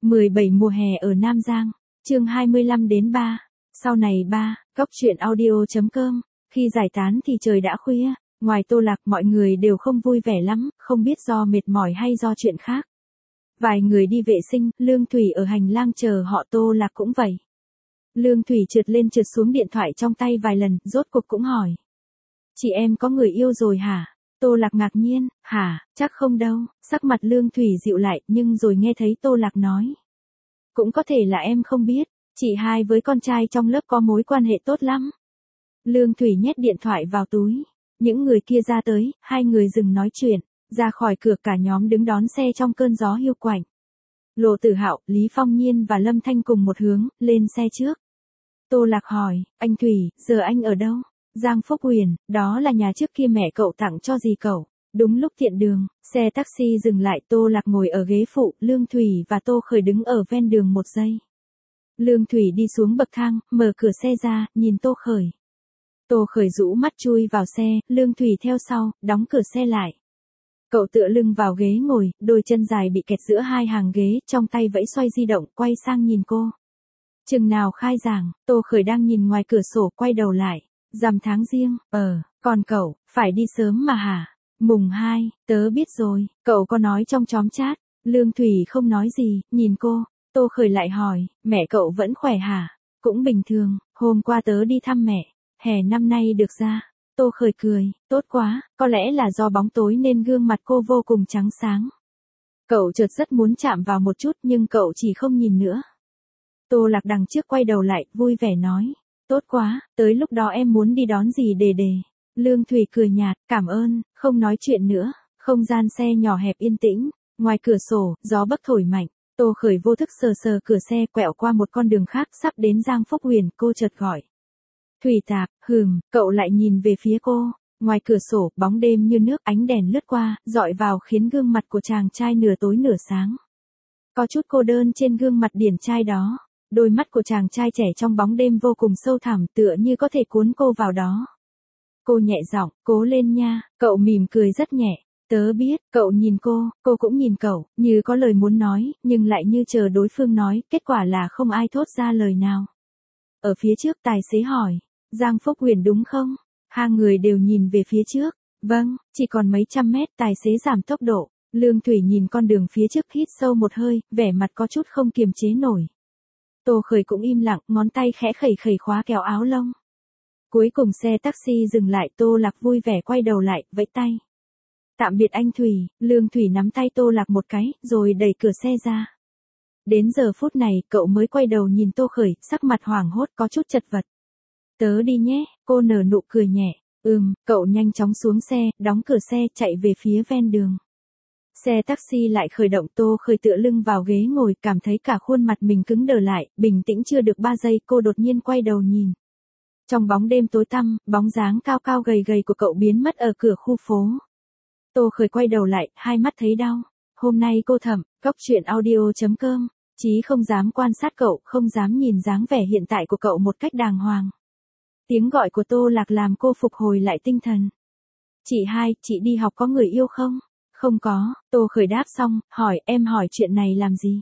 17 mùa hè ở Nam Giang, chương 25 đến 3. Sau này 3, Cóc truyện audio.com. Khi giải tán thì trời đã khuya, ngoài Tô Lạc mọi người đều không vui vẻ lắm, không biết do mệt mỏi hay do chuyện khác. Vài người đi vệ sinh, Lương Thủy ở hành lang chờ họ, Tô Lạc cũng vậy. Lương Thủy trượt lên trượt xuống điện thoại trong tay vài lần, rốt cuộc cũng hỏi. Chị em có người yêu rồi hả? Tô Lạc ngạc nhiên, hả, chắc không đâu, sắc mặt Lương Thủy dịu lại, nhưng rồi nghe thấy Tô Lạc nói. Cũng có thể là em không biết, chị hai với con trai trong lớp có mối quan hệ tốt lắm. Lương Thủy nhét điện thoại vào túi, những người kia ra tới, hai người dừng nói chuyện, ra khỏi cửa cả nhóm đứng đón xe trong cơn gió hiu quạnh. Lộ Tử Hạo, Lý Phong Nhiên và Lâm Thanh cùng một hướng, lên xe trước. Tô Lạc hỏi, anh Thủy, giờ anh ở đâu? Giang Phúc Huyền, đó là nhà trước kia mẹ cậu tặng cho dì cậu. Đúng lúc tiện đường, xe taxi dừng lại, Tô Lạc ngồi ở ghế phụ, Lương Thủy và Tô Khởi đứng ở ven đường một giây. Lương Thủy đi xuống bậc thang, mở cửa xe ra, nhìn Tô Khởi. Tô Khởi rũ mắt chui vào xe, Lương Thủy theo sau, đóng cửa xe lại. Cậu tựa lưng vào ghế ngồi, đôi chân dài bị kẹt giữa hai hàng ghế, trong tay vẫy xoay di động, quay sang nhìn cô. Chừng nào khai giảng, Tô Khởi đang nhìn ngoài cửa sổ, quay đầu lại. Rằm tháng riêng, còn cậu, phải đi sớm mà hả? Mùng 2, tớ biết rồi, cậu có nói trong nhóm chat. Lương Thủy không nói gì, nhìn cô. Tô Khởi lại hỏi, mẹ cậu vẫn khỏe hả? Cũng bình thường, hôm qua tớ đi thăm mẹ, hè năm nay được ra. Tô Khởi cười, tốt quá, có lẽ là do bóng tối nên gương mặt cô vô cùng trắng sáng. Cậu chợt rất muốn chạm vào một chút nhưng cậu chỉ không nhìn nữa. Tô Lạc đằng trước quay đầu lại, vui vẻ nói. Tốt quá, tới lúc đó em muốn đi đón dì Đề Đề. Lương Thủy cười nhạt, cảm ơn, không nói chuyện nữa. Không gian xe nhỏ hẹp yên tĩnh, ngoài cửa sổ, gió bấc thổi mạnh. Tô Khởi vô thức sờ sờ cửa xe, quẹo qua một con đường khác, sắp đến Giang Phúc Huyền, cô chợt gọi. Thủy Tạp, cậu lại nhìn về phía cô. Ngoài cửa sổ, bóng đêm như nước, ánh đèn lướt qua, dọi vào khiến gương mặt của chàng trai nửa tối nửa sáng. Có chút cô đơn trên gương mặt điển trai đó. Đôi mắt của chàng trai trẻ trong bóng đêm vô cùng sâu thẳm, tựa như có thể cuốn cô vào đó. Cô nhẹ giọng, cố lên nha, cậu mỉm cười rất nhẹ. Tớ biết, cậu nhìn cô cũng nhìn cậu, như có lời muốn nói, nhưng lại như chờ đối phương nói, kết quả là không ai thốt ra lời nào. Ở phía trước tài xế hỏi, Giang Phúc Huyền đúng không? Hai người đều nhìn về phía trước, vâng, chỉ còn mấy trăm mét, tài xế giảm tốc độ. Lương Thủy nhìn con đường phía trước hít sâu một hơi, vẻ mặt có chút không kiềm chế nổi. Tô Khởi cũng im lặng, ngón tay khẽ khẩy khóa kéo áo lông. Cuối cùng xe taxi dừng lại, Tô Lạc vui vẻ quay đầu lại, vẫy tay. Tạm biệt anh Thủy, Lương Thủy nắm tay Tô Lạc một cái, rồi đẩy cửa xe ra. Đến giờ phút này, cậu mới quay đầu nhìn Tô Khởi, sắc mặt hoảng hốt có chút chật vật. Tớ đi nhé, cô nở nụ cười nhẹ. Cậu nhanh chóng xuống xe, đóng cửa xe, chạy về phía ven đường. Xe taxi lại khởi động, Tô Khởi tựa lưng vào ghế ngồi, cảm thấy cả khuôn mặt mình cứng đờ lại, bình tĩnh chưa được 3 giây, cô đột nhiên quay đầu nhìn. Trong bóng đêm tối tăm, bóng dáng cao cao gầy gầy của cậu biến mất ở cửa khu phố. Tô Khởi quay đầu lại, hai mắt thấy đau. Hôm nay cô Thẩm, Cóc truyện audio.com, chí không dám quan sát cậu, không dám nhìn dáng vẻ hiện tại của cậu một cách đàng hoàng. Tiếng gọi của Tô Lạc làm cô phục hồi lại tinh thần. Chị hai, chị đi học có người yêu không? Không có, Tô Khởi đáp xong, hỏi em hỏi chuyện này làm gì?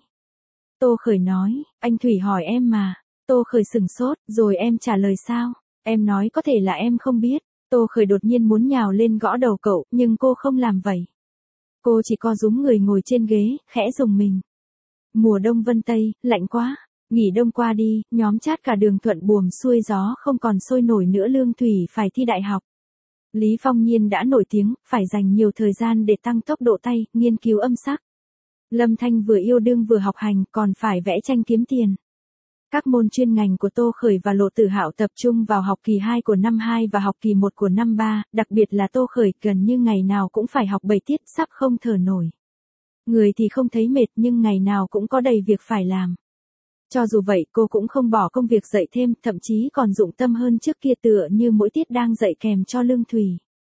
Tô Khởi nói, anh Thủy hỏi em mà. Tô Khởi sừng sốt, rồi em trả lời sao? Em nói có thể là em không biết. Tô Khởi đột nhiên muốn nhào lên gõ đầu cậu, nhưng cô không làm vậy. Cô chỉ co rúm người ngồi trên ghế, khẽ rùng mình. Mùa đông Vân Tây, lạnh quá. Nghỉ đông qua đi, nhóm chat cả đường thuận buồm xuôi gió không còn sôi nổi nữa. Lương Thủy phải thi đại học. Lý Phong Nhiên đã nổi tiếng, phải dành nhiều thời gian để tăng tốc độ tay, nghiên cứu âm sắc. Lâm Thanh vừa yêu đương vừa học hành, còn phải vẽ tranh kiếm tiền. Các môn chuyên ngành của Tô Khởi và Lộ Tử Hạo tập trung vào học kỳ 2 của năm 2 và học kỳ 1 của năm 3, đặc biệt là Tô Khởi gần như ngày nào cũng phải học 7 tiết, sắp không thở nổi. Người thì không thấy mệt nhưng ngày nào cũng có đầy việc phải làm. Cho dù vậy cô cũng không bỏ công việc dạy thêm, thậm chí còn dụng tâm hơn trước kia, tựa như mỗi tiết đang dạy kèm cho Lương Thủy.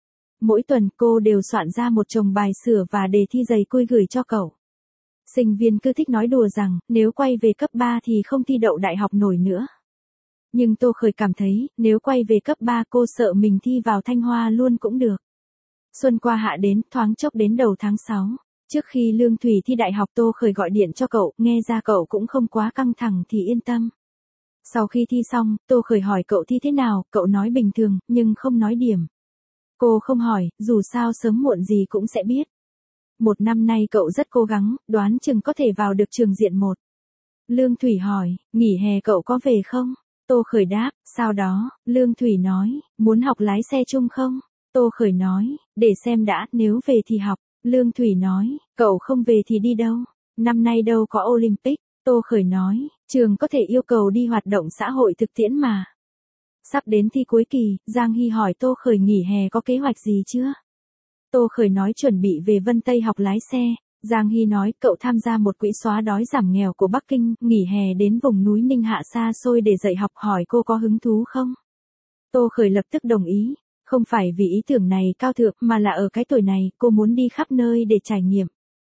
Mỗi tuần cô đều soạn ra một chồng bài sửa và đề thi dày cui gửi cho cậu. Sinh viên cứ thích nói đùa rằng, nếu quay về cấp 3 thì không thi đậu đại học nổi nữa. Nhưng Tô Khởi cảm thấy, nếu quay về cấp 3 cô sợ mình thi vào Thanh Hoa luôn cũng được. Xuân qua hạ đến, thoáng chốc đến đầu tháng 6. Trước khi Lương Thủy thi đại học Tô Khởi gọi điện cho cậu, nghe ra cậu cũng không quá căng thẳng thì yên tâm. Sau khi thi xong, Tô Khởi hỏi cậu thi thế nào, cậu nói bình thường, nhưng không nói điểm. Cô không hỏi, dù sao sớm muộn gì cũng sẽ biết. Một năm nay cậu rất cố gắng, đoán chừng có thể vào được trường diện 1. Lương Thủy hỏi, nghỉ hè cậu có về không? Tô Khởi đáp, sau đó, Lương Thủy nói, muốn học lái xe chung không? Tô Khởi nói, để xem đã, nếu về thì học. Lương Thủy nói, cậu không về thì đi đâu? Năm nay đâu có Olympic. Tô Khởi nói, trường có thể yêu cầu đi hoạt động xã hội thực tiễn mà. Sắp đến thi cuối kỳ, Giang Hy hỏi Tô Khởi nghỉ hè có kế hoạch gì chưa? Tô Khởi nói chuẩn bị về Vân Tây học lái xe. Giang Hy nói cậu tham gia một quỹ xóa đói giảm nghèo của Bắc Kinh, nghỉ hè đến vùng núi Ninh Hạ xa xôi để dạy học, hỏi cô có hứng thú không? Tô Khởi lập tức đồng ý, không phải vì ý tưởng này cao thượng mà là ở cái tuổi này cô muốn đi khắp nơi để trải nghiệm.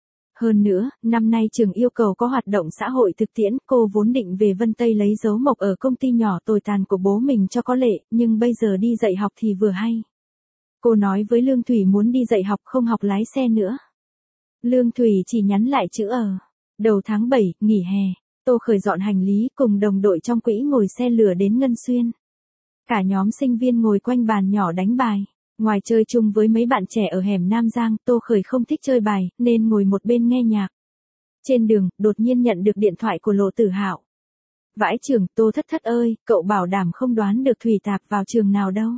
Hơn nữa, năm nay trường yêu cầu có hoạt động xã hội thực tiễn, cô vốn định về Vân Tây lấy dấu mộc ở công ty nhỏ tồi tàn của bố mình cho có lệ, nhưng bây giờ đi dạy học thì vừa hay. Cô nói với Lương Thủy muốn đi dạy học không học lái xe nữa. Lương Thủy chỉ nhắn lại chữ ở. Đầu tháng 7, nghỉ hè, Tô Khởi dọn hành lý cùng đồng đội trong quỹ ngồi xe lửa đến Ngân Xuyên. Cả nhóm sinh viên ngồi quanh bàn nhỏ đánh bài. Ngoài chơi chung với mấy bạn trẻ ở hẻm Nam Giang, Tô Khởi không thích chơi bài, nên ngồi một bên nghe nhạc. Trên đường, đột nhiên nhận được điện thoại của Lộ Tử Hạo. Vãi trường, Tô Thất Thất ơi, cậu bảo đảm không đoán được Thủy Tạp vào trường nào đâu.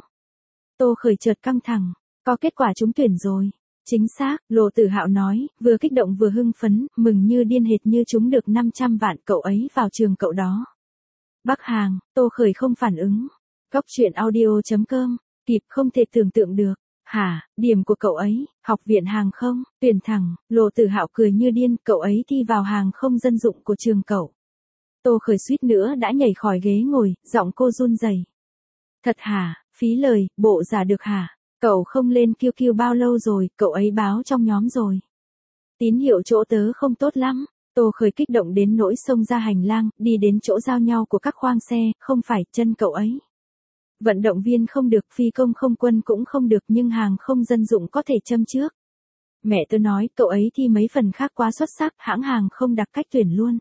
Tô Khởi chợt căng thẳng, có kết quả trúng tuyển rồi. Chính xác, Lộ Tử Hạo nói, vừa kích động vừa hưng phấn, mừng như điên hệt như trúng được 500 vạn, cậu ấy vào trường cậu đó. Bắc Hàng, Tô Khởi không phản ứng. Góc truyện audio.com, kịp không thể tưởng tượng được. Hả, điểm của cậu ấy, học viện hàng không, tuyển thẳng, Lộ Tử Hạo cười như điên, cậu ấy thi vào hàng không dân dụng của trường cậu. Tô Khởi suýt nữa đã nhảy khỏi ghế ngồi, giọng cô run rẩy. Thật hả, phí lời, bộ giả được hả? Cậu không lên QQ bao lâu rồi, cậu ấy báo trong nhóm rồi. Tín hiệu chỗ tớ không tốt lắm. Tô Khởi kích động đến nỗi xông ra hành lang, đi đến chỗ giao nhau của các khoang xe, không phải chân cậu ấy. Vận động viên không được, phi công không quân cũng không được, nhưng hàng không dân dụng có thể châm trước. Mẹ tớ nói cậu ấy thi mấy phần khác quá xuất sắc, hãng hàng không đặc cách tuyển luôn.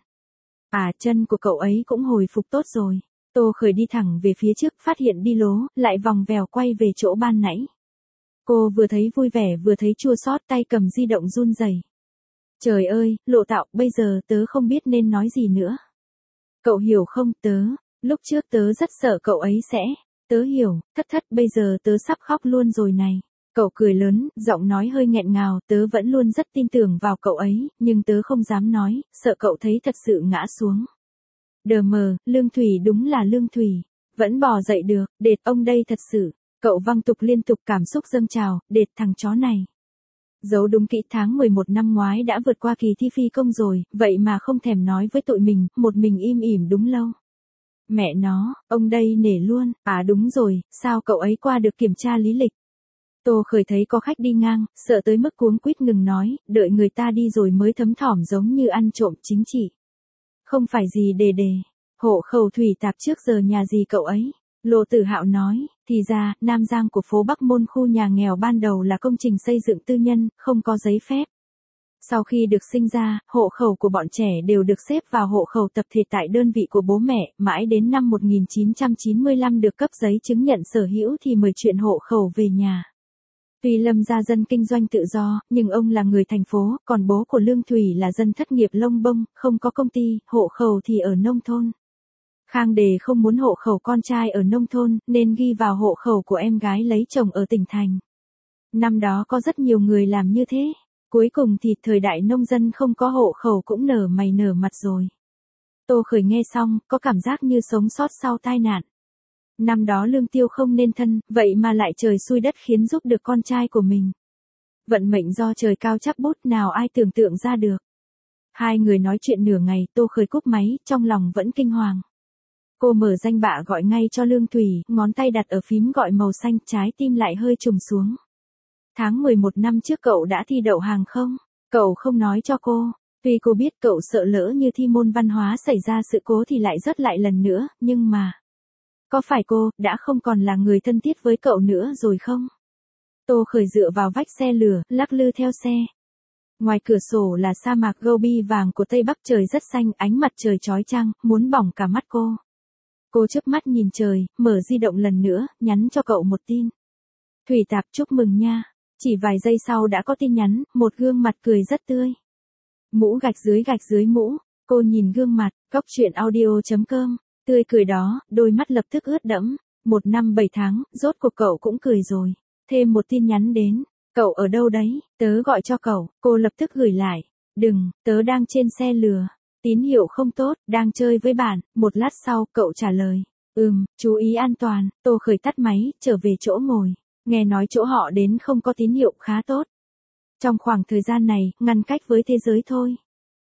À, chân của cậu ấy cũng hồi phục tốt rồi. Tô Khởi đi thẳng về phía trước, phát hiện đi lố, lại vòng vèo quay về chỗ ban nãy. Cô vừa thấy vui vẻ vừa thấy chua xót, tay cầm di động run rẩy. Trời ơi, Lộ Tạo, bây giờ tớ không biết nên nói gì nữa. Cậu hiểu không, lúc trước tớ rất sợ cậu ấy sẽ. Tớ hiểu, Thất Thất, bây giờ tớ sắp khóc luôn rồi này. Cậu cười lớn, giọng nói hơi nghẹn ngào, tớ vẫn luôn rất tin tưởng vào cậu ấy, nhưng tớ không dám nói, sợ cậu thấy thật sự ngã xuống. Đờ mờ, Lương Thủy đúng là Lương Thủy. Vẫn bò dậy được, đệt ông đây thật sự. Cậu văng tục liên tục, cảm xúc dâng trào, đệt thằng chó này. Giấu đúng kỹ, tháng 11 năm ngoái đã vượt qua kỳ thi phi công rồi, vậy mà không thèm nói với tụi mình, một mình im ỉm đúng lâu. Mẹ nó, ông đây nể luôn, à đúng rồi, sao cậu ấy qua được kiểm tra lý lịch? Tô Khởi thấy có khách đi ngang, sợ tới mức cuống quýt ngừng nói, đợi người ta đi rồi mới thấm thỏm giống như ăn trộm chính trị. Không phải gì đề, hộ khẩu Thủy Tạp trước giờ nhà gì cậu ấy? Lộ Tử Hạo nói, thì ra, Nam Giang của phố Bắc Môn khu nhà nghèo ban đầu là công trình xây dựng tư nhân, không có giấy phép. Sau khi được sinh ra, hộ khẩu của bọn trẻ đều được xếp vào hộ khẩu tập thể tại đơn vị của bố mẹ, mãi đến năm 1995 được cấp giấy chứng nhận sở hữu thì mới chuyển hộ khẩu về nhà. Tuy Lâm gia dân kinh doanh tự do, nhưng ông là người thành phố, còn bố của Lương Thủy là dân thất nghiệp lông bông, không có công ty, hộ khẩu thì ở nông thôn. Khang Đề không muốn hộ khẩu con trai ở nông thôn, nên ghi vào hộ khẩu của em gái lấy chồng ở tỉnh thành. Năm đó có rất nhiều người làm như thế. Cuối cùng thì thời đại nông dân không có hộ khẩu cũng nở mày nở mặt rồi. Tô Khởi nghe xong, có cảm giác như sống sót sau tai nạn. Năm đó Lương Tiêu không nên thân, vậy mà lại trời xui đất khiến giúp được con trai của mình. Vận mệnh do trời cao chắp bút, nào ai tưởng tượng ra được. Hai người nói chuyện nửa ngày, Tô Khởi cúp máy, trong lòng vẫn kinh hoàng. Cô mở danh bạ gọi ngay cho Lương Thủy, ngón tay đặt ở phím gọi màu xanh, trái tim lại hơi trùng xuống. Tháng 11 năm trước cậu đã thi đậu hàng không? Cậu không nói cho cô. Tuy cô biết cậu sợ lỡ như thi môn văn hóa xảy ra sự cố thì lại rớt lại lần nữa, nhưng mà... Có phải cô đã không còn là người thân thiết với cậu nữa rồi không? Tô Khởi dựa vào vách xe lửa, lắc lư theo xe. Ngoài cửa sổ là sa mạc Gobi vàng của Tây Bắc, trời rất xanh, ánh mặt trời chói chang, muốn bỏng cả mắt cô. Cô chớp mắt nhìn trời, mở di động lần nữa, nhắn cho cậu một tin. Thủy Tạp chúc mừng nha. Chỉ vài giây sau đã có tin nhắn, một gương mặt cười rất tươi. Mũ gạch dưới mũ, cô nhìn gương mặt, góc chuyện audio.com, tươi cười đó, đôi mắt lập tức ướt đẫm. 1 năm 7 tháng, rốt cuộc cậu cũng cười rồi. Thêm một tin nhắn đến. Cậu ở đâu đấy, tớ gọi cho cậu, cô lập tức gửi lại. Đừng, tớ đang trên xe lừa. Tín hiệu không tốt, đang chơi với bạn. Một lát sau, cậu trả lời. Chú ý an toàn. Tô Khởi tắt máy, trở về chỗ ngồi. Nghe nói chỗ họ đến không có tín hiệu khá tốt. Trong khoảng thời gian này, ngăn cách với thế giới thôi.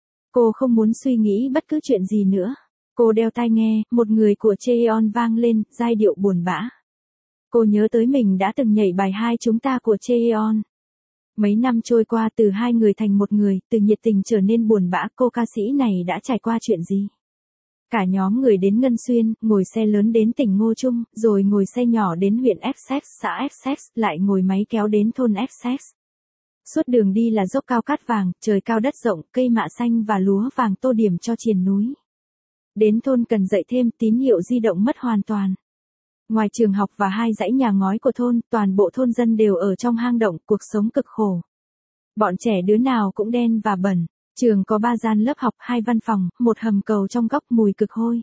Cô không muốn suy nghĩ bất cứ chuyện gì nữa. Cô đeo tai nghe, một người của Cheon vang lên, giai điệu buồn bã. Cô nhớ tới mình đã từng nhảy bài Hai Chúng Ta của Cheon. Mấy năm trôi qua, từ hai người thành một người, từ nhiệt tình trở nên buồn bã, cô ca sĩ này đã trải qua chuyện gì? Cả nhóm người đến Ngân Xuyên, ngồi xe lớn đến tỉnh Ngô Trung, rồi ngồi xe nhỏ đến huyện Essex, xã Essex, lại ngồi máy kéo đến thôn Essex. Suốt đường đi là dốc cao cát vàng, trời cao đất rộng, cây mạ xanh và lúa vàng tô điểm cho triền núi. Đến thôn cần dậy thêm, tín hiệu di động mất hoàn toàn. Ngoài trường học và hai dãy nhà ngói của thôn, toàn bộ thôn dân đều ở trong hang động, cuộc sống cực khổ. Bọn trẻ đứa nào cũng đen và bẩn. Trường có 3 gian lớp học, 2 văn phòng, một hầm cầu trong góc mùi cực hôi.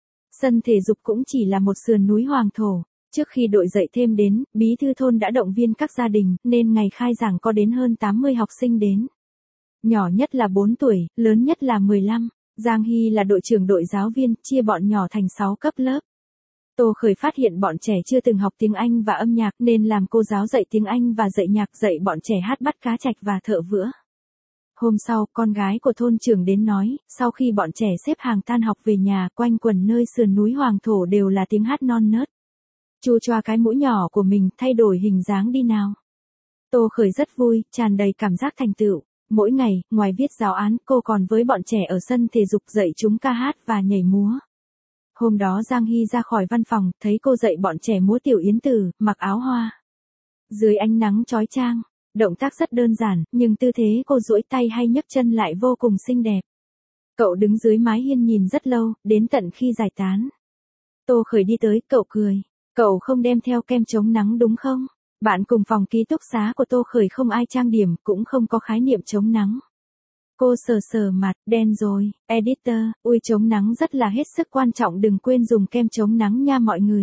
Sân thể dục cũng chỉ là một sườn núi hoàng thổ. Trước khi đội dậy thêm đến, bí thư thôn đã động viên các gia đình, nên ngày khai giảng có đến hơn 80 học sinh đến. Nhỏ nhất là 4 tuổi, lớn nhất là 15. Giang Hy là đội trưởng đội giáo viên, chia bọn nhỏ thành 6 cấp lớp. Tô Khởi phát hiện bọn trẻ chưa từng học tiếng Anh và âm nhạc nên làm cô giáo dạy tiếng Anh và dạy nhạc, dạy bọn trẻ hát bắt cá trạch và thợ vữa. Hôm sau, con gái của thôn trưởng đến nói, sau khi bọn trẻ xếp hàng tan học về nhà, quanh quẩn nơi sườn núi hoàng thổ đều là tiếng hát non nớt. Chu choa cái mũi nhỏ của mình, thay đổi hình dáng đi nào. Tô Khởi rất vui, tràn đầy cảm giác thành tựu. Mỗi ngày, ngoài viết giáo án, cô còn với bọn trẻ ở sân thể dục dạy chúng ca hát và nhảy múa. Hôm đó Giang Hy ra khỏi văn phòng, thấy cô dạy bọn trẻ múa tiểu yến tử, mặc áo hoa. Dưới ánh nắng chói chang, động tác rất đơn giản, nhưng tư thế cô duỗi tay hay nhấc chân lại vô cùng xinh đẹp. Cậu đứng dưới mái hiên nhìn rất lâu, đến tận khi giải tán. Tô Khởi đi tới, cậu cười. Cậu không đem theo kem chống nắng đúng không? Bạn cùng phòng ký túc xá của Tô Khởi không ai trang điểm, cũng không có khái niệm chống nắng. Cô sờ sờ mặt, đen rồi, editor, ui chống nắng rất là hết sức quan trọng, đừng quên dùng kem chống nắng nha mọi người.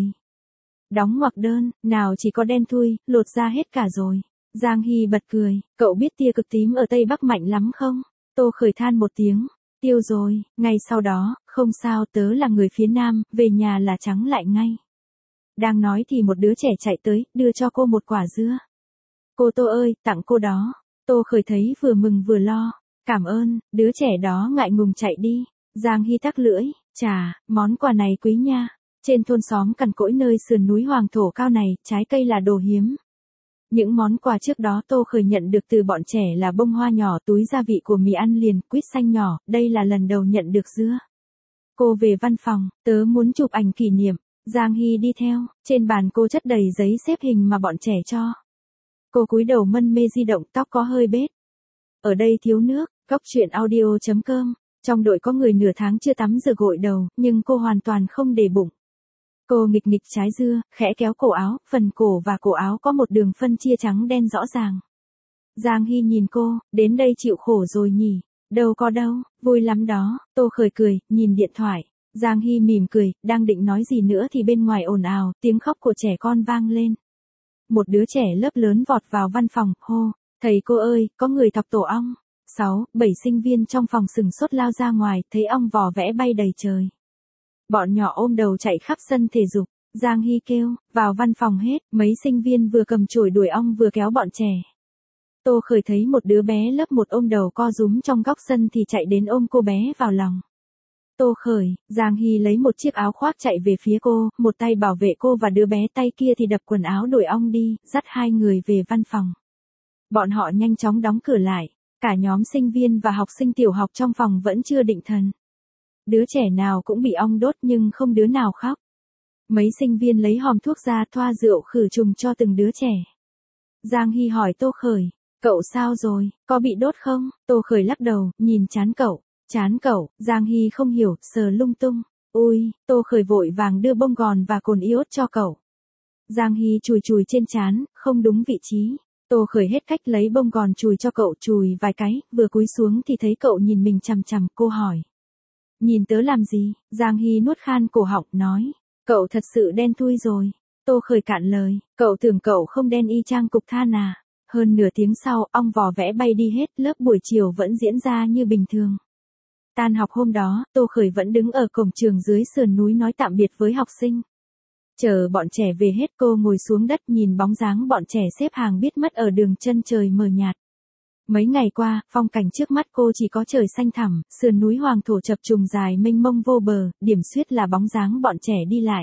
Đóng ngoặc đơn, nào chỉ có đen thui, lột ra hết cả rồi. Giang Hy bật cười, cậu biết tia cực tím ở Tây Bắc mạnh lắm không? Tô Khởi than một tiếng, tiêu rồi, ngay sau đó, không sao, tớ là người phía Nam, về nhà là trắng lại ngay. Đang nói thì một đứa trẻ chạy tới, đưa cho cô một quả dưa. Cô Tô ơi, tặng cô đó. Tô Khởi thấy vừa mừng vừa lo. Cảm ơn, đứa trẻ đó ngại ngùng chạy đi. Giang Hy tắc lưỡi, chà, món quà này quý nha. Trên thôn xóm cằn cỗi nơi sườn núi hoàng thổ cao này, trái cây là đồ hiếm. Những món quà trước đó Tô Khởi nhận được từ bọn trẻ là bông hoa nhỏ, túi gia vị của mì ăn liền, quýt xanh nhỏ, đây là lần đầu nhận được dưa. Cô về văn phòng, tớ muốn chụp ảnh kỷ niệm. Giang Hy đi theo, trên bàn cô chất đầy giấy xếp hình mà bọn trẻ cho. Cô cúi đầu mân mê di động, tóc có hơi bết. Ở đây thiếu nước, góc chuyện audio.com, trong đội có người nửa tháng chưa tắm rửa gội đầu, nhưng cô hoàn toàn không để bụng. Cô nghịch nghịch trái dưa, khẽ kéo cổ áo, phần cổ và cổ áo có một đường phân chia trắng đen rõ ràng. Giang Hy nhìn cô, đến đây chịu khổ rồi nhỉ, đâu có đâu, vui lắm đó, Tô Khởi cười, nhìn điện thoại. Giang Hy mỉm cười, đang định nói gì nữa thì bên ngoài ồn ào, tiếng khóc của trẻ con vang lên. Một đứa trẻ lớp lớn vọt vào văn phòng, hô, thầy cô ơi, có người thọc tổ ong. 6, 7 sinh viên trong phòng sừng sốt lao ra ngoài, thấy ong vò vẽ bay đầy trời. Bọn nhỏ ôm đầu chạy khắp sân thể dục. Giang Hy kêu, vào văn phòng hết, mấy sinh viên vừa cầm chổi đuổi ong vừa kéo bọn trẻ. Tô Khởi thấy một đứa bé lớp 1 ôm đầu co rúm trong góc sân thì chạy đến ôm cô bé vào lòng. Tô Khởi, Giang Hy lấy một chiếc áo khoác chạy về phía cô, một tay bảo vệ cô và đứa bé tay kia thì đập quần áo đuổi ong đi, dắt hai người về văn phòng. Bọn họ nhanh chóng đóng cửa lại, cả nhóm sinh viên và học sinh tiểu học trong phòng vẫn chưa định thần. Đứa trẻ nào cũng bị ong đốt nhưng không đứa nào khóc. Mấy sinh viên lấy hòm thuốc ra thoa rượu khử trùng cho từng đứa trẻ. Giang Hy hỏi Tô Khởi, Cậu sao rồi, có bị đốt không? Tô Khởi lắc đầu, nhìn trán cậu. Chán cậu, Giang Hy không hiểu, sờ lung tung. Ui, Tô Khởi vội vàng đưa bông gòn và cồn iốt cho cậu. Giang Hy chùi chùi trên trán, không đúng vị trí. Tô Khởi hết cách lấy bông gòn chùi cho cậu, chùi vài cái, vừa cúi xuống thì thấy cậu nhìn mình chằm chằm, cô hỏi. Nhìn tớ làm gì? Giang Hy nuốt khan cổ họng, nói. Cậu thật sự đen thui rồi. Tô Khởi cạn lời, cậu tưởng cậu không đen y chang cục than à? Hơn nửa tiếng sau, ong vò vẽ bay đi hết, lớp buổi chiều vẫn diễn ra như bình thường. Tan học hôm đó, Tô Khởi vẫn đứng ở cổng trường dưới sườn núi nói tạm biệt với học sinh. Chờ bọn trẻ về hết, cô ngồi xuống đất nhìn bóng dáng bọn trẻ xếp hàng biết mất ở đường chân trời mờ nhạt. Mấy ngày qua, phong cảnh trước mắt cô chỉ có trời xanh thẳm, sườn núi hoàng thổ chập trùng dài mênh mông vô bờ, điểm xuyết là bóng dáng bọn trẻ đi lại.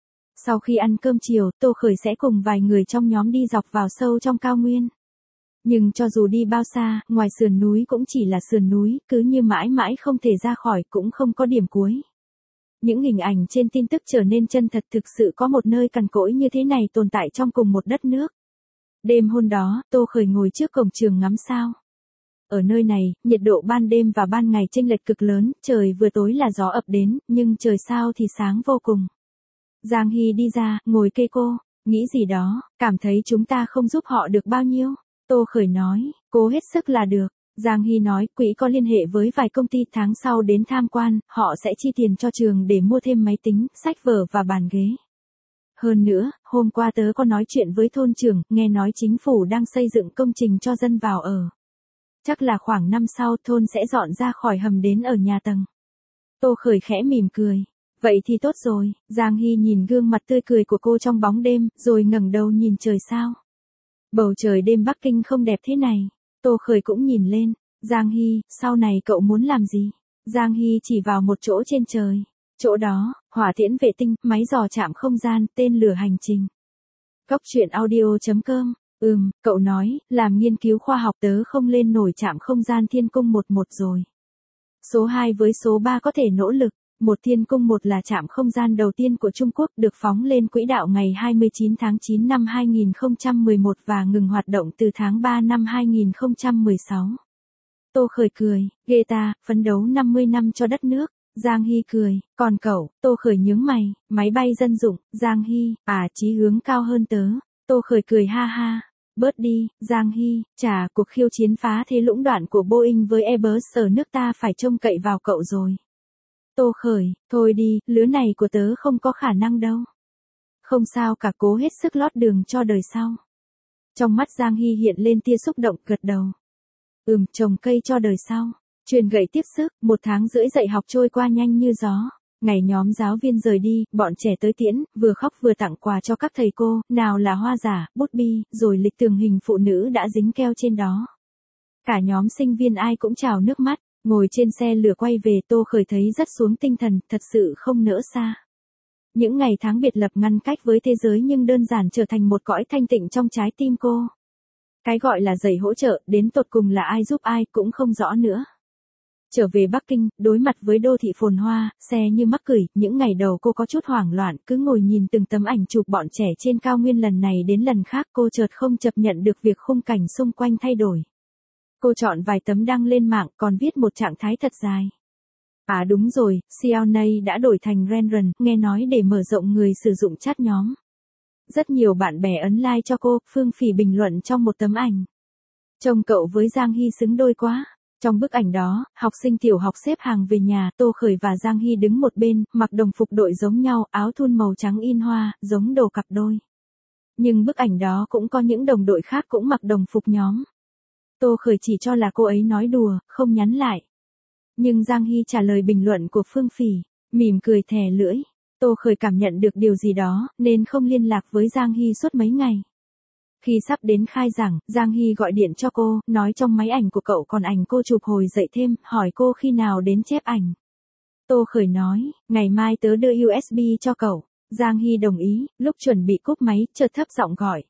Sau khi ăn cơm chiều, Tô Khởi sẽ cùng vài người trong nhóm đi dọc vào sâu trong cao nguyên. Nhưng cho dù đi bao xa, ngoài sườn núi cũng chỉ là sườn núi, cứ như mãi mãi không thể ra khỏi, cũng không có điểm cuối. Những hình ảnh trên tin tức trở nên chân thật, thực sự có một nơi cằn cỗi như thế này tồn tại trong cùng một đất nước. Đêm hôm đó, Tô Khởi ngồi trước cổng trường ngắm sao. Ở nơi này, nhiệt độ ban đêm và ban ngày chênh lệch cực lớn, trời vừa tối là gió ập đến, nhưng trời sao thì sáng vô cùng. Giang Hy đi ra, ngồi kê cô, nghĩ gì đó, cảm thấy chúng ta không giúp họ được bao nhiêu. Tô Khởi nói, cố hết sức là được. Giang Hy nói, quỹ có liên hệ với vài công ty, tháng sau đến tham quan, họ sẽ chi tiền cho trường để mua thêm máy tính, sách vở và bàn ghế. Hơn nữa, hôm qua tớ có nói chuyện với thôn trưởng, nghe nói chính phủ đang xây dựng công trình cho dân vào ở. Chắc là khoảng năm sau thôn sẽ dọn ra khỏi hầm đến ở nhà tầng. Tô Khởi khẽ mỉm cười. Vậy thì tốt rồi. Giang Hy nhìn gương mặt tươi cười của cô trong bóng đêm, rồi ngẩng đầu nhìn trời sao. Bầu trời đêm Bắc Kinh không đẹp thế này. Tô Khởi cũng nhìn lên. Giang Hy, sau này cậu muốn làm gì? Giang Hy chỉ vào một chỗ trên trời. Chỗ đó, hỏa tiễn vệ tinh, máy dò chạm không gian, tên lửa hành trình. Góc truyện audio.com. Cậu nói, làm nghiên cứu khoa học tớ không lên nổi chạm không gian Thiên Cung 11 rồi. Số 2 với số 3 có thể nỗ lực. Một Thiên Cung 1 là trạm không gian đầu tiên của Trung Quốc, được phóng lên quỹ đạo ngày 29 tháng 9 năm 2011 và ngừng hoạt động từ tháng 3 năm 2016. Tô Khởi cười, ghê ta, phấn đấu 50 năm cho đất nước. Giang Hy cười, còn cậu? Tô Khởi nhướng mày, máy bay dân dụng. Giang Hy, chí hướng cao hơn tớ. Tô Khởi cười ha ha. Bớt đi, Giang Hy, cuộc khiêu chiến phá thế lũng đoạn của Boeing với Airbus ở nước ta phải trông cậy vào cậu rồi. Tô Khởi, thôi đi, lứa này của tớ không có khả năng đâu. Không sao cả, cố hết sức lót đường cho đời sau. Trong mắt Giang Hy hiện lên tia xúc động, gật đầu. Trồng cây cho đời sau. Truyền gậy tiếp sức, 1 tháng rưỡi dạy học trôi qua nhanh như gió. Ngày nhóm giáo viên rời đi, bọn trẻ tới tiễn, vừa khóc vừa tặng quà cho các thầy cô, nào là hoa giả, bút bi, rồi lịch tường hình phụ nữ đã dính keo trên đó. Cả nhóm sinh viên ai cũng trào nước mắt. Ngồi trên xe lửa quay về, Tô Khởi thấy rất xuống tinh thần, thật sự không nỡ xa. Những ngày tháng biệt lập ngăn cách với thế giới nhưng đơn giản trở thành một cõi thanh tịnh trong trái tim cô. Cái gọi là giày hỗ trợ, đến tột cùng là ai giúp ai cũng không rõ nữa. Trở về Bắc Kinh, đối mặt với đô thị phồn hoa, xe như mắc cười, những ngày đầu cô có chút hoảng loạn, cứ ngồi nhìn từng tấm ảnh chụp bọn trẻ trên cao nguyên lần này đến lần khác, cô chợt không chấp nhận được việc khung cảnh xung quanh thay đổi. Cô chọn vài tấm đăng lên mạng, còn viết một trạng thái thật dài. Đúng rồi, Xiaonay đã đổi thành Renren, nghe nói để mở rộng người sử dụng chat nhóm. Rất nhiều bạn bè ấn like cho cô, Phương Phỉ bình luận trong một tấm ảnh. Trông cậu với Giang Hy xứng đôi quá. Trong bức ảnh đó, học sinh tiểu học xếp hàng về nhà, Tô Khởi và Giang Hy đứng một bên, mặc đồng phục đội giống nhau, áo thun màu trắng in hoa, giống đồ cặp đôi. Nhưng bức ảnh đó cũng có những đồng đội khác cũng mặc đồng phục nhóm. Tô Khởi chỉ cho là cô ấy nói đùa, không nhắn lại. Nhưng Giang Hy trả lời bình luận của Phương Phỉ, mỉm cười thè lưỡi. Tô Khởi cảm nhận được điều gì đó, nên không liên lạc với Giang Hy suốt mấy ngày. Khi sắp đến khai giảng, Giang Hy gọi điện cho cô, nói trong máy ảnh của cậu còn ảnh cô chụp hồi dậy thêm, hỏi cô khi nào đến chép ảnh. Tô Khởi nói, ngày mai tớ đưa USB cho cậu. Giang Hy đồng ý, lúc chuẩn bị cúp máy, chợt thấp giọng gọi.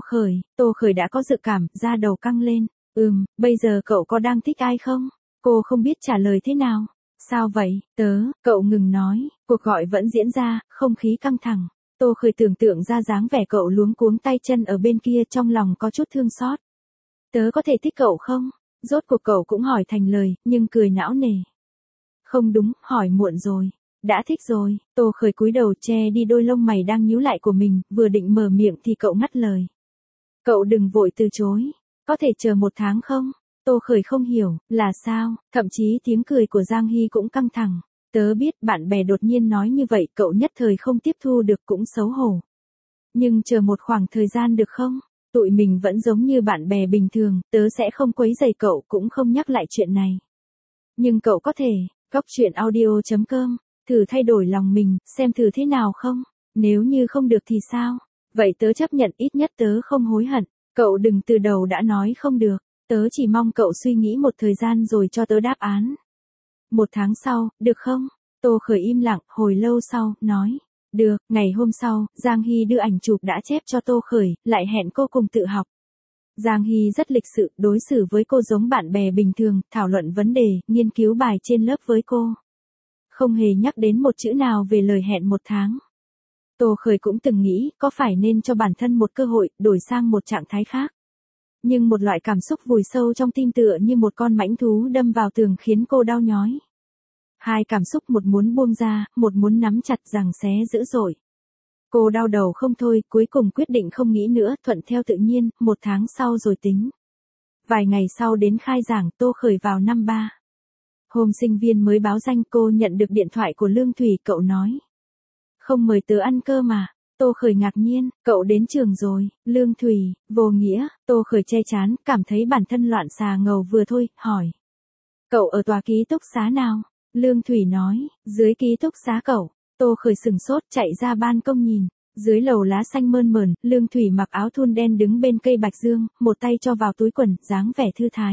Tô Khởi đã có dự cảm, da đầu căng lên. Bây giờ cậu có đang thích ai không? Cô không biết trả lời thế nào. Sao vậy, cậu ngừng nói, cuộc gọi vẫn diễn ra, không khí căng thẳng. Tô Khởi tưởng tượng ra dáng vẻ cậu luống cuống tay chân ở bên kia, trong lòng có chút thương xót. Tớ có thể thích cậu không? Rốt cuộc cậu cũng hỏi thành lời, nhưng cười não nề. Không đúng, hỏi muộn rồi. Đã thích rồi, Tô Khởi cúi đầu che đi đôi lông mày đang nhíu lại của mình, vừa định mở miệng thì cậu ngắt lời. Cậu đừng vội từ chối. Có thể chờ 1 tháng không? Tô Khởi không hiểu, là sao, thậm chí tiếng cười của Giang Hy cũng căng thẳng. Tớ biết bạn bè đột nhiên nói như vậy cậu nhất thời không tiếp thu được cũng xấu hổ. Nhưng chờ một khoảng thời gian được không? Tụi mình vẫn giống như bạn bè bình thường, tớ sẽ không quấy rầy cậu cũng không nhắc lại chuyện này. Nhưng cậu có thể, Góc Chuyện Audio.com, thử thay đổi lòng mình, xem thử thế nào không? Nếu như không được thì sao? Vậy tớ chấp nhận, ít nhất tớ không hối hận. Cậu đừng từ đầu đã nói không được. Tớ chỉ mong cậu suy nghĩ một thời gian rồi cho tớ đáp án. 1 tháng sau, được không? Tô Khởi im lặng, hồi lâu sau, nói. Được, ngày hôm sau, Giang Hy đưa ảnh chụp đã chép cho Tô Khởi, lại hẹn cô cùng tự học. Giang Hy rất lịch sự, đối xử với cô giống bạn bè bình thường, thảo luận vấn đề, nghiên cứu bài trên lớp với cô. Không hề nhắc đến một chữ nào về lời hẹn 1 tháng. Tô Khởi cũng từng nghĩ, có phải nên cho bản thân một cơ hội, đổi sang một trạng thái khác. Nhưng một loại cảm xúc vùi sâu trong tim tựa như một con mãnh thú đâm vào tường khiến cô đau nhói. Hai cảm xúc, một muốn buông ra, một muốn nắm chặt giằng xé dữ dội. Cô đau đầu không thôi, cuối cùng quyết định không nghĩ nữa, thuận theo tự nhiên, 1 tháng sau rồi tính. Vài ngày sau đến khai giảng, Tô Khởi vào năm 3. Hôm sinh viên mới báo danh cô nhận được điện thoại của Lương Thủy, cậu nói. Không mời tớ ăn cơm mà. Tô Khởi ngạc nhiên, cậu đến trường rồi, Lương Thủy, vô nghĩa, Tô Khởi che chán, cảm thấy bản thân loạn xà ngầu vừa thôi, hỏi. Cậu ở tòa ký túc xá nào? Lương Thủy nói, dưới ký túc xá cậu. Tô Khởi sừng sốt chạy ra ban công nhìn. Dưới lầu lá xanh mơn mởn, Lương Thủy mặc áo thun đen đứng bên cây bạch dương, một tay cho vào túi quần, dáng vẻ thư thái.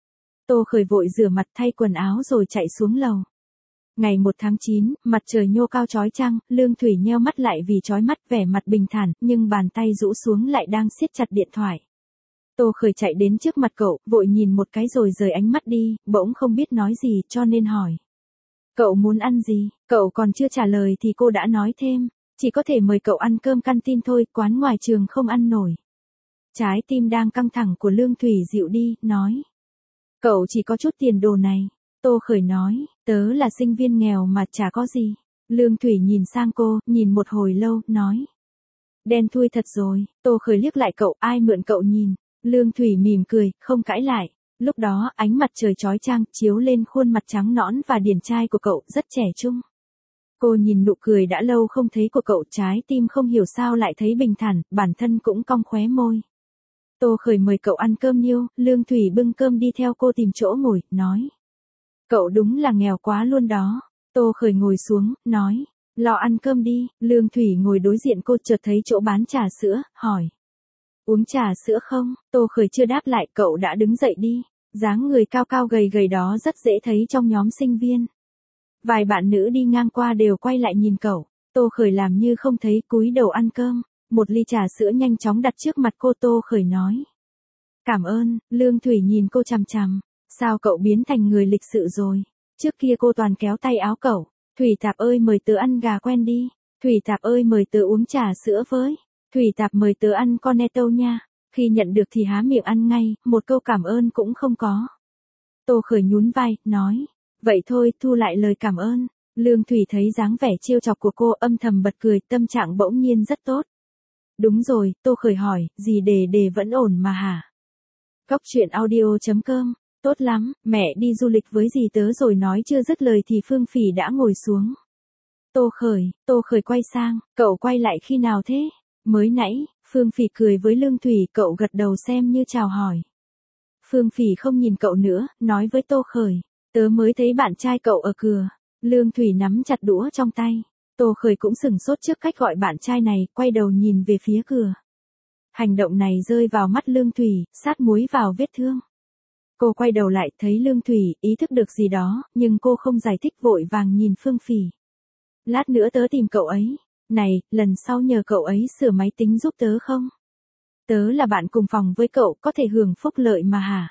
Tô Khởi vội rửa mặt thay quần áo rồi chạy xuống lầu. Ngày 1 tháng 9, mặt trời nhô cao chói chang, Lương Thủy nheo mắt lại vì chói mắt, vẻ mặt bình thản, nhưng bàn tay rũ xuống lại đang siết chặt điện thoại. Tô Khởi chạy đến trước mặt cậu, vội nhìn một cái rồi rời ánh mắt đi, bỗng không biết nói gì cho nên hỏi. Cậu muốn ăn gì? Cậu còn chưa trả lời thì cô đã nói thêm, chỉ có thể mời cậu ăn cơm canteen thôi, quán ngoài trường không ăn nổi. Trái tim đang căng thẳng của Lương Thủy dịu đi, nói. Cậu chỉ có chút tiền đồ này. Tô Khởi nói, tớ là sinh viên nghèo mà chả có gì. Lương Thủy nhìn sang cô, nhìn một hồi lâu, nói. Đen thui thật rồi. Tô Khởi liếc lại cậu, ai mượn cậu nhìn. Lương Thủy mỉm cười, không cãi lại. Lúc đó, ánh mặt trời chói chang chiếu lên khuôn mặt trắng nõn và điển trai của cậu, rất trẻ trung. Cô nhìn nụ cười đã lâu không thấy của cậu, trái tim không hiểu sao lại thấy bình thản, bản thân cũng cong khóe môi. Tô Khởi mời cậu ăn cơm nhiêu, Lương Thủy bưng cơm đi theo cô tìm chỗ ngồi, nói. Cậu đúng là nghèo quá luôn đó. Tô Khởi ngồi xuống, nói. Lo ăn cơm đi. Lương Thủy ngồi đối diện cô, chợt thấy chỗ bán trà sữa, hỏi. Uống trà sữa không? Tô Khởi chưa đáp lại, cậu đã đứng dậy đi. Dáng người cao cao gầy gầy đó rất dễ thấy trong nhóm sinh viên. Vài bạn nữ đi ngang qua đều quay lại nhìn cậu. Tô Khởi làm như không thấy, cúi đầu ăn cơm. Một ly trà sữa nhanh chóng đặt trước mặt cô. Tô Khởi nói. Cảm ơn. Lương Thủy nhìn cô chằm chằm. Sao cậu biến thành người lịch sự rồi? Trước kia cô toàn kéo tay áo cậu. Thủy Tạp ơi mời tớ ăn gà quen đi. Thủy Tạp ơi mời tớ uống trà sữa với. Thủy Tạp mời tớ ăn cornetto nha. Khi nhận được thì há miệng ăn ngay, một câu cảm ơn cũng không có. Tô Khởi nhún vai, nói. Vậy thôi, thu lại lời cảm ơn. Lương Thủy thấy dáng vẻ trêu chọc của cô, âm thầm bật cười, tâm trạng bỗng nhiên rất tốt. Đúng rồi, Tô Khởi hỏi, gì đề vẫn ổn mà hả? Góc Chuyện Audio.com. Tốt lắm, mẹ đi du lịch với dì tớ rồi, nói chưa dứt lời thì Phương Phỉ đã ngồi xuống. Tô Khởi quay sang, cậu quay lại khi nào thế? Mới nãy. Phương Phỉ cười với Lương Thủy, cậu gật đầu xem như chào hỏi. Phương Phỉ không nhìn cậu nữa, nói với Tô Khởi. Tớ mới thấy bạn trai cậu ở cửa. Lương Thủy nắm chặt đũa trong tay. Tô Khởi cũng sửng sốt trước cách gọi bạn trai này, quay đầu nhìn về phía cửa. Hành động này rơi vào mắt Lương Thủy, sát muối vào vết thương. Cô quay đầu lại, thấy Lương Thủy, ý thức được gì đó, nhưng cô không giải thích, vội vàng nhìn Phương Phỉ. Lát nữa tớ tìm cậu ấy. Này, lần sau nhờ cậu ấy sửa máy tính giúp tớ không? Tớ là bạn cùng phòng với cậu, có thể hưởng phúc lợi mà hả?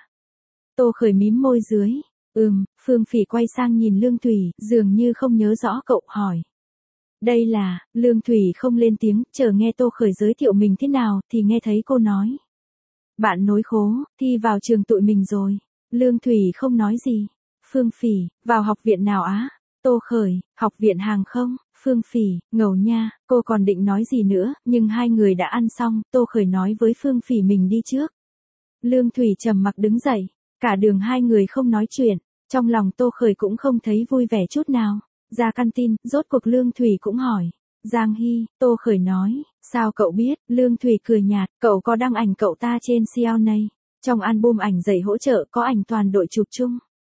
Tô Khởi mím môi dưới. Phương Phỉ quay sang nhìn Lương Thủy, dường như không nhớ rõ cậu, hỏi. Đây là, Lương Thủy không lên tiếng, chờ nghe Tô Khởi giới thiệu mình thế nào, thì nghe thấy cô nói. Bạn nối khố, thi vào trường tụi mình rồi. Lương Thủy không nói gì. Phương Phỉ, vào học viện nào á? Tô Khởi, học viện hàng không. Phương Phỉ, ngầu nha, cô còn định nói gì nữa, nhưng hai người đã ăn xong, Tô Khởi nói với Phương Phỉ mình đi trước. Lương Thủy trầm mặc đứng dậy, cả đường hai người không nói chuyện, trong lòng Tô Khởi cũng không thấy vui vẻ chút nào. Ra canteen, rốt cuộc Lương Thủy cũng hỏi. Giang Hy, Tô Khởi nói, sao cậu biết, Lương Thủy cười nhạt, cậu có đăng ảnh cậu ta trên CLNA. Trong album ảnh giày hỗ trợ có ảnh toàn đội chụp chung.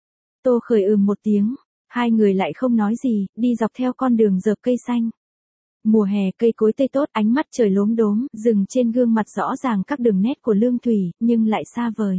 Tô Khởi một tiếng, hai người lại không nói gì, đi dọc theo con đường dợp cây xanh. Mùa hè cây cối tươi tốt, ánh mắt trời lốm đốm, dừng trên gương mặt rõ ràng các đường nét của Lương Thủy, nhưng lại xa vời.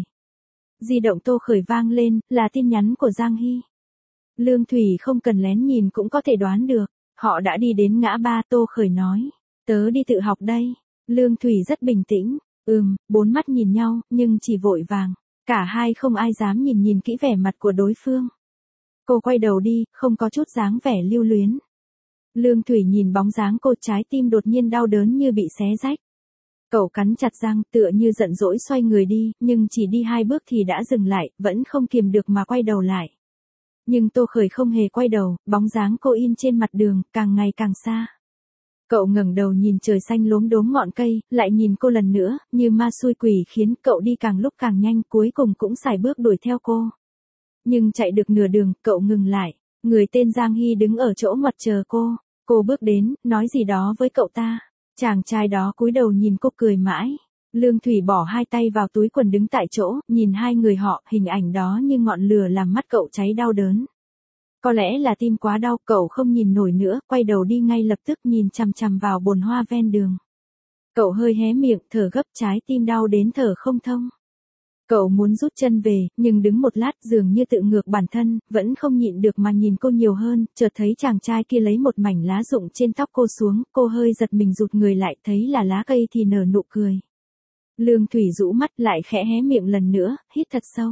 Di động Tô Khởi vang lên, là tin nhắn của Giang Hy. Lương Thủy không cần lén nhìn cũng có thể đoán được, họ đã đi đến ngã ba. Tô Khởi nói, tớ đi tự học đây. Lương Thủy rất bình tĩnh, bốn mắt nhìn nhau, nhưng chỉ vội vàng, cả hai không ai dám nhìn kỹ vẻ mặt của đối phương. Cô quay đầu đi, không có chút dáng vẻ lưu luyến. Lương Thủy nhìn bóng dáng cô, trái tim đột nhiên đau đớn như bị xé rách. Cậu cắn chặt răng, tựa như giận dỗi xoay người đi, nhưng chỉ đi 2 bước thì đã dừng lại, vẫn không kiềm được mà quay đầu lại. Nhưng Tô Khởi không hề quay đầu, bóng dáng cô in trên mặt đường, càng ngày càng xa. Cậu ngẩng đầu nhìn trời xanh lốm đốm ngọn cây, lại nhìn cô lần nữa, như ma xui quỷ khiến cậu đi càng lúc càng nhanh, cuối cùng cũng sải bước đuổi theo cô. Nhưng chạy được nửa đường, cậu ngừng lại. Người tên Giang Hy đứng ở chỗ ngoặt chờ cô. Cô bước đến, nói gì đó với cậu ta. Chàng trai đó cúi đầu nhìn cô cười mãi. Lương Thủy bỏ hai tay vào túi quần đứng tại chỗ, nhìn hai người họ, hình ảnh đó như ngọn lửa làm mắt cậu cháy đau đớn. Có lẽ là tim quá đau, cậu không nhìn nổi nữa, quay đầu đi ngay lập tức, nhìn chằm chằm vào bồn hoa ven đường. Cậu hơi hé miệng, thở gấp, trái tim đau đến thở không thông. Cậu muốn rút chân về, nhưng đứng một lát dường như tự ngược bản thân, vẫn không nhịn được mà nhìn cô nhiều hơn, chợt thấy chàng trai kia lấy một mảnh lá rụng trên tóc cô xuống, cô hơi giật mình rụt người lại, thấy là lá cây thì nở nụ cười. Lương Thủy rũ mắt lại khẽ hé miệng lần nữa, hít thật sâu.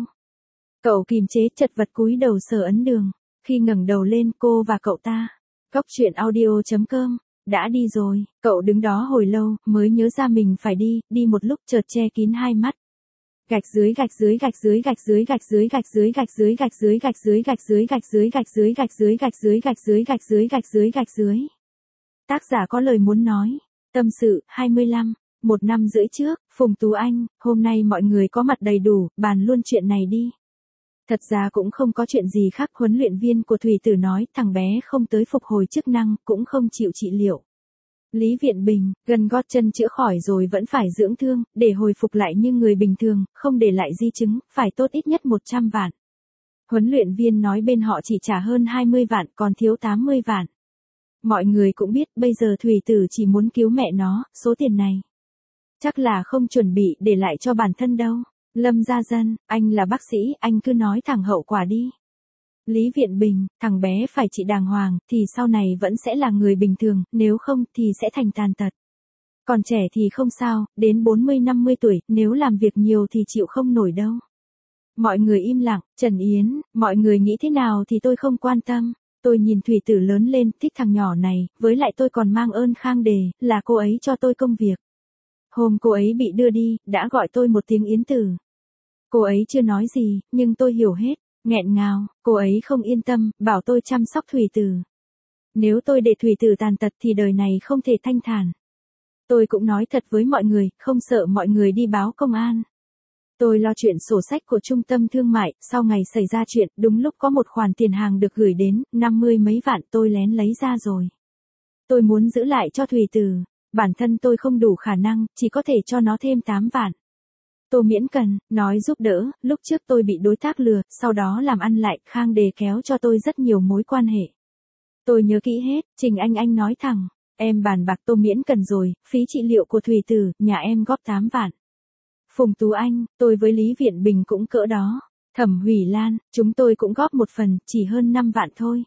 Cậu kìm chế chật vật cúi đầu sờ ấn đường, khi ngẩng đầu lên cô và cậu ta. Góc truyện audio.com, đã đi rồi, cậu đứng đó hồi lâu, mới nhớ ra mình phải đi một lúc chợt che kín hai mắt. Gạch dưới gạch dưới gạch dưới gạch dưới gạch dưới gạch dưới gạch dưới gạch dưới gạch dưới gạch dưới gạch dưới gạch dưới gạch dưới gạch dưới gạch dưới gạch dưới gạch dưới gạch dưới. Tác giả có lời muốn nói. Tâm sự, 25. 1 năm rưỡi trước, Phùng Tú Anh, hôm nay mọi người có mặt đầy đủ, bàn luôn chuyện này đi. Thật ra cũng không có chuyện gì khác, huấn luyện viên của Thủy Tử nói thằng bé không tới phục hồi chức năng, cũng không chịu trị liệu. Lý Viện Bình, gần gót chân chữa khỏi rồi vẫn phải dưỡng thương, để hồi phục lại như người bình thường, không để lại di chứng, phải tốt ít nhất 100 vạn. Huấn luyện viên nói bên họ chỉ trả hơn 20 vạn, còn thiếu 80 vạn. Mọi người cũng biết, bây giờ Thủy Tử chỉ muốn cứu mẹ nó, số tiền này chắc là không chuẩn bị để lại cho bản thân đâu. Lâm Gia Dân, anh là bác sĩ, anh cứ nói thẳng hậu quả đi. Lý Viện Bình, thằng bé phải trị đàng hoàng, thì sau này vẫn sẽ là người bình thường, nếu không thì sẽ thành tàn tật. Còn trẻ thì không sao, đến 40-50 tuổi, nếu làm việc nhiều thì chịu không nổi đâu. Mọi người im lặng, Trần Yến, mọi người nghĩ thế nào thì tôi không quan tâm. Tôi nhìn Thủy Tử lớn lên, thích thằng nhỏ này, với lại tôi còn mang ơn Khang Đề, là cô ấy cho tôi công việc. Hôm cô ấy bị đưa đi, đã gọi tôi một tiếng Yến Tử. Cô ấy chưa nói gì, nhưng tôi hiểu hết. Nghẹn ngào, cô ấy không yên tâm, bảo tôi chăm sóc Thủy Tử. Nếu tôi để Thủy Tử tàn tật thì đời này không thể thanh thản. Tôi cũng nói thật với mọi người, không sợ mọi người đi báo công an. Tôi lo chuyện sổ sách của trung tâm thương mại, sau ngày xảy ra chuyện, đúng lúc có một khoản tiền hàng được gửi đến, 50 mấy vạn tôi lén lấy ra rồi. Tôi muốn giữ lại cho Thủy Tử, bản thân tôi không đủ khả năng, chỉ có thể cho nó thêm 8 vạn. Tô Miễn Cần, nói giúp đỡ, lúc trước tôi bị đối tác lừa, sau đó làm ăn lại, Khang Đề kéo cho tôi rất nhiều mối quan hệ. Tôi nhớ kỹ hết, Trình Anh nói thẳng, em bàn bạc Tô Miễn Cần rồi, phí trị liệu của Thủy Tử, nhà em góp 8 vạn. Phùng Tú Anh, tôi với Lý Viện Bình cũng cỡ đó. Thẩm Hủy Lan, chúng tôi cũng góp một phần, chỉ hơn 5 vạn thôi.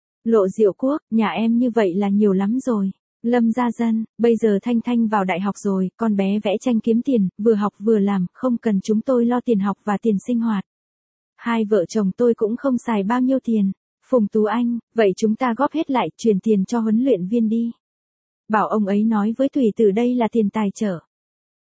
Lộ Diệu Quốc, nhà em như vậy là nhiều lắm rồi. Lâm Gia Dân, bây giờ Thanh Thanh vào đại học rồi, con bé vẽ tranh kiếm tiền, vừa học vừa làm, không cần chúng tôi lo tiền học và tiền sinh hoạt. Hai vợ chồng tôi cũng không xài bao nhiêu tiền. Phùng Tú Anh, vậy chúng ta góp hết lại, chuyển tiền cho huấn luyện viên đi. Bảo ông ấy nói với Thủy Tử đây là tiền tài trợ.